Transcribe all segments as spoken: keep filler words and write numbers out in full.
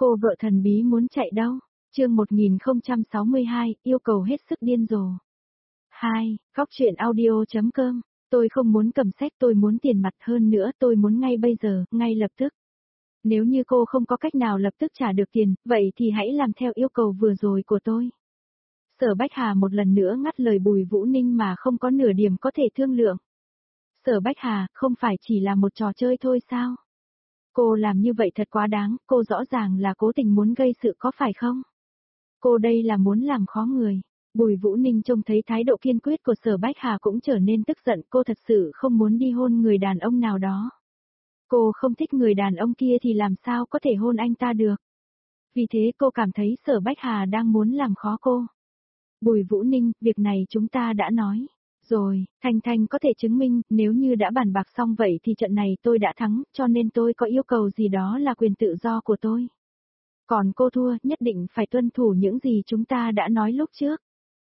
Cô vợ thần bí muốn chạy đâu? Chương một nghìn không trăm sáu mươi hai, yêu cầu hết sức điên rồ. hai. Góc truyện audio.com. Tôi không muốn cầm sách, tôi muốn tiền mặt, hơn nữa tôi muốn ngay bây giờ, ngay lập tức. Nếu như cô không có cách nào lập tức trả được tiền, vậy thì hãy làm theo yêu cầu vừa rồi của tôi. Sở Bách Hà một lần nữa ngắt lời Bùi Vũ Ninh mà không có nửa điểm có thể thương lượng. Sở Bách Hà, không phải chỉ là một trò chơi thôi sao? Cô làm như vậy thật quá đáng, cô rõ ràng là cố tình muốn gây sự có phải không? Cô đây là muốn làm khó người. Bùi Vũ Ninh trông thấy thái độ kiên quyết của Sở Bách Hà cũng trở nên tức giận, cô thật sự không muốn đi hôn người đàn ông nào đó. Cô không thích người đàn ông kia thì làm sao có thể hôn anh ta được. Vì thế cô cảm thấy Sở Bách Hà đang muốn làm khó cô. Bùi Vũ Ninh, việc này chúng ta đã nói. Rồi, Thanh Thanh có thể chứng minh, nếu như đã bàn bạc xong vậy thì trận này tôi đã thắng, cho nên tôi có yêu cầu gì đó là quyền tự do của tôi. Còn cô thua, nhất định phải tuân thủ những gì chúng ta đã nói lúc trước.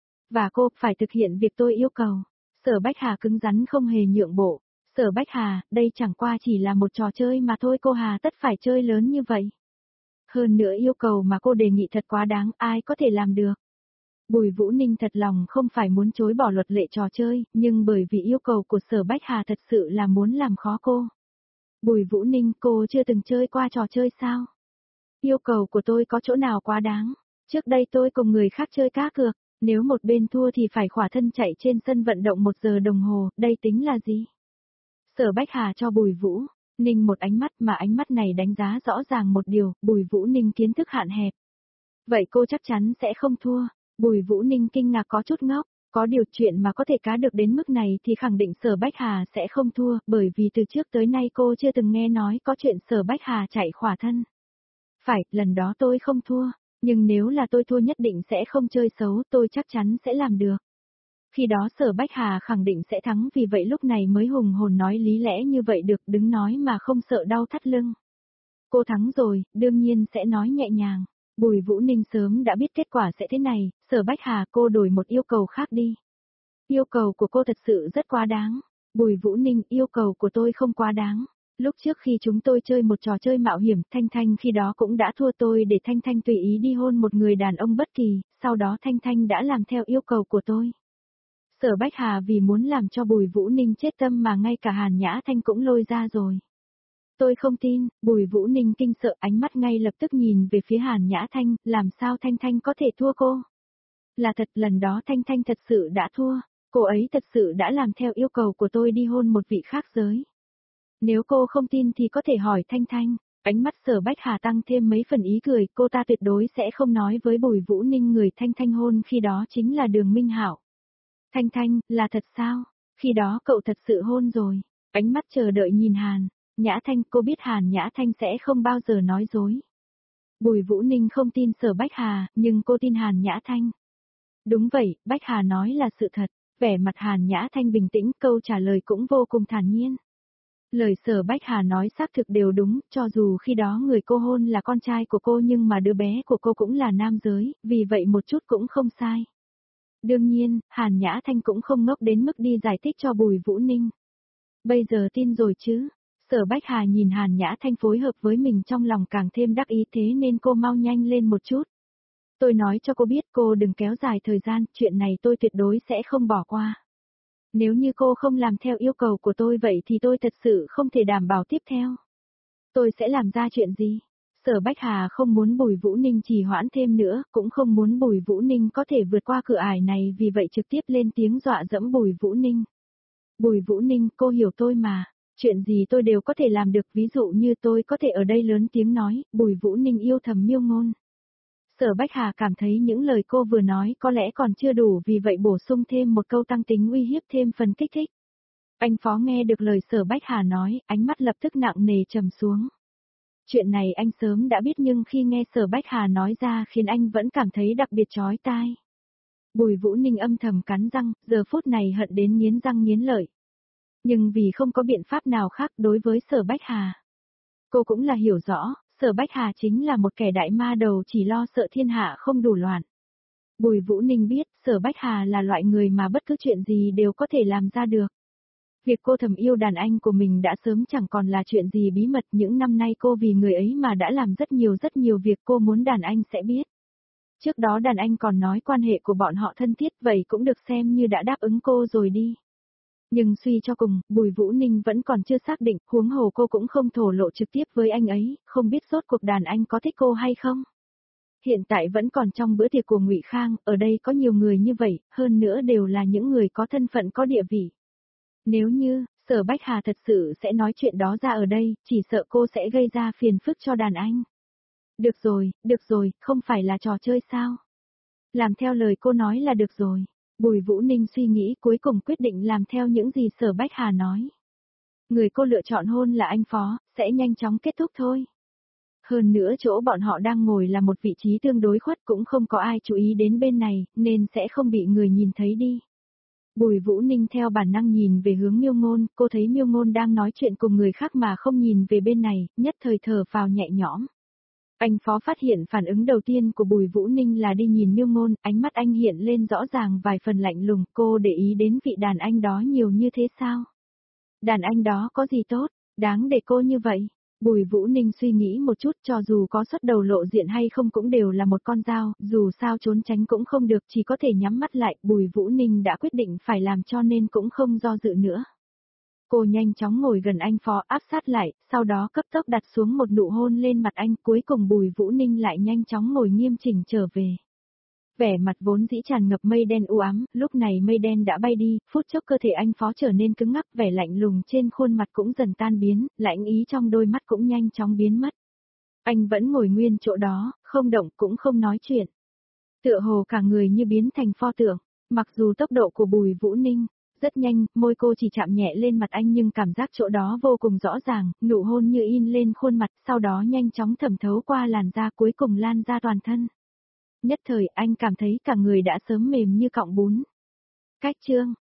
Và cô phải thực hiện việc tôi yêu cầu. Sở Bách Hà cứng rắn không hề nhượng bộ. Sở Bách Hà, đây chẳng qua chỉ là một trò chơi mà thôi, cô Hà tất phải chơi lớn như vậy. Hơn nữa yêu cầu mà cô đề nghị thật quá đáng, ai có thể làm được. Bùi Vũ Ninh thật lòng không phải muốn chối bỏ luật lệ trò chơi, nhưng bởi vì yêu cầu của Sở Bách Hà thật sự là muốn làm khó cô. Bùi Vũ Ninh, cô chưa từng chơi qua trò chơi sao? Yêu cầu của tôi có chỗ nào quá đáng? Trước đây tôi cùng người khác chơi cá cược, nếu một bên thua thì phải khỏa thân chạy trên sân vận động một giờ đồng hồ, đây tính là gì? Sở Bách Hà cho Bùi Vũ Ninh một ánh mắt mà ánh mắt này đánh giá rõ ràng một điều, Bùi Vũ Ninh kiến thức hạn hẹp. Vậy cô chắc chắn sẽ không thua. Bùi Vũ Ninh kinh ngạc có chút ngốc, có điều chuyện mà có thể cá được đến mức này thì khẳng định Sở Bách Hà sẽ không thua, bởi vì từ trước tới nay cô chưa từng nghe nói có chuyện Sở Bách Hà chạy khỏa thân. Phải, lần đó tôi không thua, nhưng nếu là tôi thua nhất định sẽ không chơi xấu, tôi chắc chắn sẽ làm được. Khi đó Sở Bách Hà khẳng định sẽ thắng, vì vậy lúc này mới hùng hồn nói lý lẽ như vậy được, đứng nói mà không sợ đau thắt lưng. Cô thắng rồi, đương nhiên sẽ nói nhẹ nhàng. Bùi Vũ Ninh sớm đã biết kết quả sẽ thế này, Sở Bách Hà, cô đổi một yêu cầu khác đi. Yêu cầu của cô thật sự rất quá đáng. Bùi Vũ Ninh, yêu cầu của tôi không quá đáng. Lúc trước khi chúng tôi chơi một trò chơi mạo hiểm, Thanh Thanh khi đó cũng đã thua tôi để Thanh Thanh tùy ý đi hôn một người đàn ông bất kỳ, sau đó Thanh Thanh đã làm theo yêu cầu của tôi. Sở Bách Hà vì muốn làm cho Bùi Vũ Ninh chết tâm mà ngay cả Hàn Nhã Thanh cũng lôi ra rồi. Tôi không tin, Bùi Vũ Ninh kinh sợ, ánh mắt ngay lập tức nhìn về phía Hàn Nhã Thanh, làm sao Thanh Thanh có thể thua cô? Là thật, lần đó Thanh Thanh thật sự đã thua, cô ấy thật sự đã làm theo yêu cầu của tôi đi hôn một vị khác giới. Nếu cô không tin thì có thể hỏi Thanh Thanh. Ánh mắt Sở Bách Hà tăng thêm mấy phần ý cười, cô ta tuyệt đối sẽ không nói với Bùi Vũ Ninh người Thanh Thanh hôn khi đó chính là Đường Minh Hạo. Thanh Thanh, là thật sao? Khi đó cậu thật sự hôn rồi. Ánh mắt chờ đợi nhìn Hàn Nhã Thanh, cô biết Hàn Nhã Thanh sẽ không bao giờ nói dối. Bùi Vũ Ninh không tin Sở Bách Hà, nhưng cô tin Hàn Nhã Thanh. Đúng vậy, Bách Hà nói là sự thật. Vẻ mặt Hàn Nhã Thanh bình tĩnh, câu trả lời cũng vô cùng thản nhiên. Lời Sở Bách Hà nói xác thực đều đúng, cho dù khi đó người cô hôn là con trai của cô nhưng mà đứa bé của cô cũng là nam giới, vì vậy một chút cũng không sai. Đương nhiên, Hàn Nhã Thanh cũng không ngốc đến mức đi giải thích cho Bùi Vũ Ninh. Bây giờ tin rồi chứ? Sở Bách Hà nhìn Hàn Nhã Thanh phối hợp với mình trong lòng càng thêm đắc ý, thế nên cô mau nhanh lên một chút. Tôi nói cho cô biết, cô đừng kéo dài thời gian, chuyện này tôi tuyệt đối sẽ không bỏ qua. Nếu như cô không làm theo yêu cầu của tôi vậy thì tôi thật sự không thể đảm bảo tiếp theo. Tôi sẽ làm ra chuyện gì? Sở Bách Hà không muốn Bùi Vũ Ninh trì hoãn thêm nữa, cũng không muốn Bùi Vũ Ninh có thể vượt qua cửa ải này, vì vậy trực tiếp lên tiếng dọa dẫm Bùi Vũ Ninh. Bùi Vũ Ninh, cô hiểu tôi mà, chuyện gì tôi đều có thể làm được, ví dụ như tôi có thể ở đây lớn tiếng nói, Bùi Vũ Ninh yêu thầm miêu ngôn. Sở Bách Hà cảm thấy những lời cô vừa nói có lẽ còn chưa đủ, vì vậy bổ sung thêm một câu tăng tính uy hiếp thêm phần kích thích. Anh Phó nghe được lời Sở Bách Hà nói, ánh mắt lập tức nặng nề trầm xuống. Chuyện này anh sớm đã biết nhưng khi nghe Sở Bách Hà nói ra khiến anh vẫn cảm thấy đặc biệt chói tai. Bùi Vũ Ninh âm thầm cắn răng, giờ phút này hận đến nghiến răng nghiến lợi. Nhưng vì không có biện pháp nào khác đối với Sở Bách Hà. Cô cũng là hiểu rõ, Sở Bách Hà chính là một kẻ đại ma đầu chỉ lo sợ thiên hạ không đủ loạn. Bùi Vũ Ninh biết Sở Bách Hà là loại người mà bất cứ chuyện gì đều có thể làm ra được. Việc cô thầm yêu đàn anh của mình đã sớm chẳng còn là chuyện gì bí mật, những năm nay cô vì người ấy mà đã làm rất nhiều rất nhiều việc cô muốn đàn anh sẽ biết. Trước đó đàn anh còn nói quan hệ của bọn họ thân thiết, vậy cũng được xem như đã đáp ứng cô rồi đi. Nhưng suy cho cùng, Bùi Vũ Ninh vẫn còn chưa xác định, huống hồ cô cũng không thổ lộ trực tiếp với anh ấy, không biết rốt cuộc đàn anh có thích cô hay không. Hiện tại vẫn còn trong bữa tiệc của Ngụy Khang, ở đây có nhiều người như vậy, hơn nữa đều là những người có thân phận có địa vị. Nếu như, Sở Bách Hà thật sự sẽ nói chuyện đó ra ở đây, chỉ sợ cô sẽ gây ra phiền phức cho đàn anh. Được rồi, được rồi, không phải là trò chơi sao? Làm theo lời cô nói là được rồi. Bùi Vũ Ninh suy nghĩ cuối cùng quyết định làm theo những gì Sở Bách Hà nói. Người cô lựa chọn hôn là anh Phó, sẽ nhanh chóng kết thúc thôi. Hơn nữa chỗ bọn họ đang ngồi là một vị trí tương đối khuất, cũng không có ai chú ý đến bên này, nên sẽ không bị người nhìn thấy đi. Bùi Vũ Ninh theo bản năng nhìn về hướng Miêu Ngôn, cô thấy Miêu Ngôn đang nói chuyện cùng người khác mà không nhìn về bên này, nhất thời thở phào nhẹ nhõm. Anh Phó phát hiện phản ứng đầu tiên của Bùi Vũ Ninh là đi nhìn Miêu Ngôn, ánh mắt anh hiện lên rõ ràng vài phần lạnh lùng, cô để ý đến vị đàn anh đó nhiều như thế sao? Đàn anh đó có gì tốt, đáng để cô như vậy? Bùi Vũ Ninh suy nghĩ một chút, cho dù có xuất đầu lộ diện hay không cũng đều là một con dao, dù sao trốn tránh cũng không được, chỉ có thể nhắm mắt lại, Bùi Vũ Ninh đã quyết định phải làm cho nên cũng không do dự nữa. Cô nhanh chóng ngồi gần anh Phó, áp sát lại, sau đó cấp tốc đặt xuống một nụ hôn lên mặt anh, cuối cùng Bùi Vũ Ninh lại nhanh chóng ngồi nghiêm chỉnh trở về. Vẻ mặt vốn dĩ tràn ngập mây đen u ám, lúc này mây đen đã bay đi, phút chốc cơ thể anh Phó trở nên cứng ngắc, vẻ lạnh lùng trên khuôn mặt cũng dần tan biến, lãnh ý trong đôi mắt cũng nhanh chóng biến mất. Anh vẫn ngồi nguyên chỗ đó, không động cũng không nói chuyện. Tựa hồ cả người như biến thành pho tượng, mặc dù tốc độ của Bùi Vũ Ninh rất nhanh, môi cô chỉ chạm nhẹ lên mặt anh nhưng cảm giác chỗ đó vô cùng rõ ràng, nụ hôn như in lên khuôn mặt, sau đó nhanh chóng thẩm thấu qua làn da cuối cùng lan ra toàn thân. Nhất thời anh cảm thấy cả người đã sớm mềm như cọng bún. Cách chương